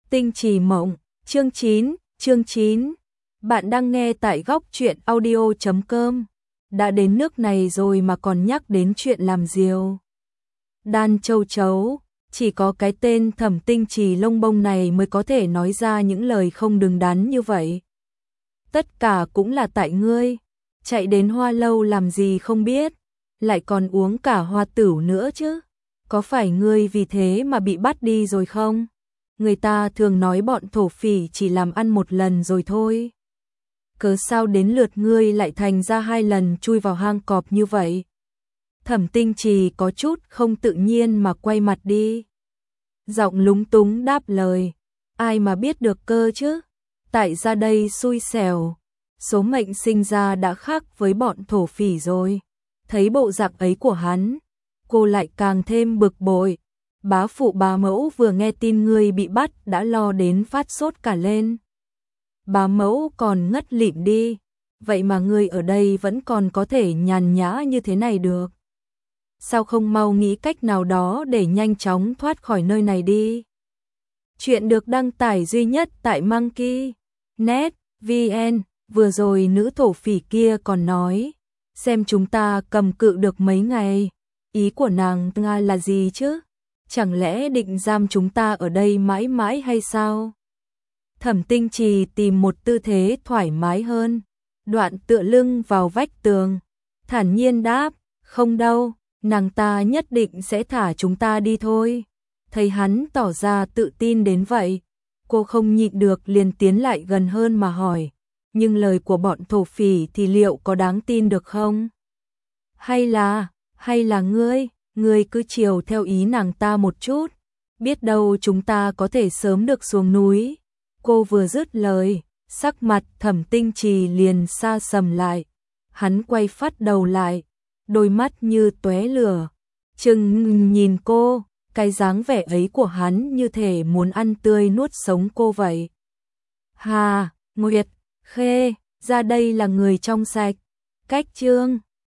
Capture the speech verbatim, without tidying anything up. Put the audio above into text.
Tinh trì mộng, chương chín, chương chín. Bạn đang nghe tại góc truyện audio chấm com. Đã đến nước này rồi mà còn nhắc đến chuyện làm diều. Đan châu chấu, chỉ có cái tên Thẩm Tinh Trì lông bông này mới có thể nói ra những lời không đứng đắn như vậy. Tất cả cũng là tại ngươi, chạy đến Hoa Lâu làm gì không biết, lại còn uống cả hoa tửu nữa chứ. Có phải ngươi vì thế mà bị bắt đi rồi không? Người ta thường nói bọn thổ phỉ chỉ làm ăn một lần rồi thôi. Cớ sao đến lượt ngươi lại thành ra hai lần chui vào hang cọp như vậy? Thẩm Tinh Trì có chút không tự nhiên mà quay mặt đi. Giọng lúng túng đáp lời, ai mà biết được cơ chứ? Tại ra đây xui xẻo, số mệnh sinh ra đã khác với bọn thổ phỉ rồi. Thấy bộ dạng ấy của hắn, cô lại càng thêm bực bội. Bá phụ bá mẫu vừa nghe tin ngươi bị bắt đã lo đến phát sốt cả lên. Bá mẫu còn ngất lịm đi, vậy mà ngươi ở đây vẫn còn có thể nhàn nhã như thế này được. Sao không mau nghĩ cách nào đó để nhanh chóng thoát khỏi nơi này đi? Chuyện được đăng tải duy nhất tại Monkey net vê en. Vừa rồi nữ thổ phỉ kia còn nói, xem chúng ta cầm cự được mấy ngày. Ý của nàng Nga là gì chứ? Chẳng lẽ định giam chúng ta ở đây mãi mãi hay sao? Thẩm Tinh Trì tìm một tư thế thoải mái hơn, đoạn tựa lưng vào vách tường, thản nhiên đáp, không đâu, nàng ta nhất định sẽ thả chúng ta đi thôi. Thấy hắn tỏ ra tự tin đến vậy, cô không nhịn được liền tiến lại gần hơn mà hỏi, nhưng lời của bọn thổ phỉ thì liệu có đáng tin được không? Hay là, hay là ngươi, ngươi cứ chiều theo ý nàng ta một chút, biết đâu chúng ta có thể sớm được xuống núi. Cô vừa dứt lời, sắc mặt Thẩm Tinh Trì liền sa sầm lại. Hắn quay phát đầu lại, đôi mắt như tóe lửa, chừng nhìn cô, cái dáng vẻ ấy của hắn như thể muốn ăn tươi nuốt sống cô vậy. Hà, Nguyệt, Khê, ra đây là người trong sạch, cách chương.